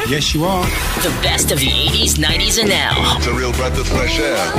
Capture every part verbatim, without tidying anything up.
Yes, you are. The best of the eighties, nineties, and now. It's a real breath of fresh air.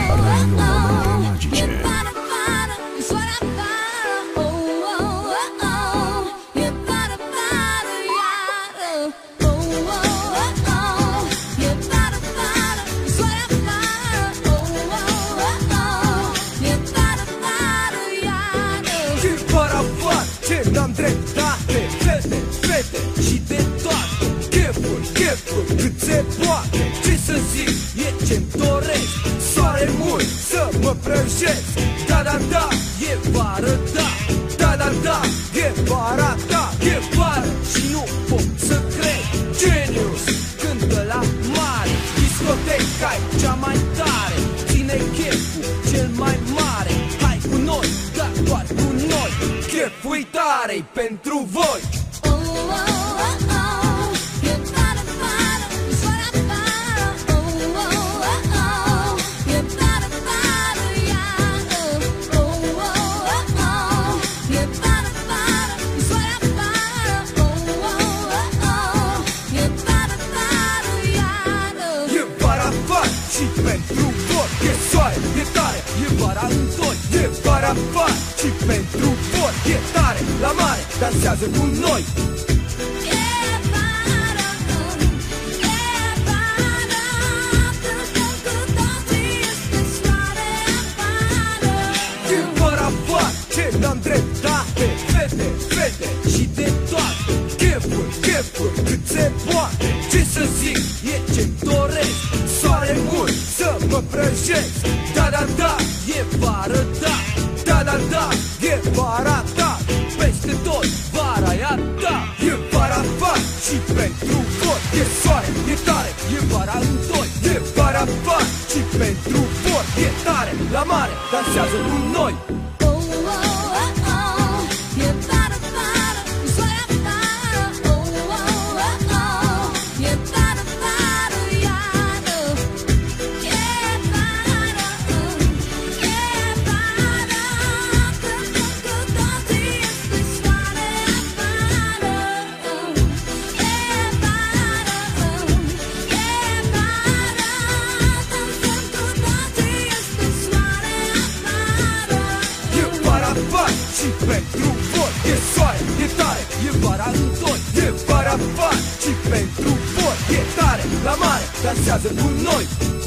N-am dreptate, fete, fete și de toate. Chefuri, chefuri, cât se poate. Ce să zic, e ce-mi doresc. Soare mult, să mă prăjesc. Da, da, da, e vară, da. Da, da, da, e vara, da. E vară și nu pot să cred. Genius, cântă la mare. Discoteca e cea mai tare. Ține cheful cel mai mare. Hai cu noi, da, doar cu noi. Cheful tare pentru voi. Oh, oh, oh, oh. E vară, vară, soare afară. Oh, oh, oh, oh. E vară, vară, iară. Oh, oh, oh, oh. E vară, vară, soare afară. Oh, oh, oh, oh. E vară, vară, iară. E vara afară și pentru voi. E soare, e tare, e vara în doi. E vara afară și pentru voi. E tare, la mare, dansează cu noi. N-am dreptate, fete, fete și de toate. Chefuri, chefuri, cât se poate. Ce să zic, e ce-mi doresc. Soare mult, să mă prăjesc. Da, da, da, e vară, da. Da, da, da, e vara, da. Peste tot, vara e a ta. E vara afară și pentru voi. E soare, e tare, e vara în doi. E vara afară și pentru voi. E tare, la mare, dansează cu noi. Și pentru voi e soare, e tare, e vara în doi. E vara afară și pentru voi e tare, la mare, dansează cu noi.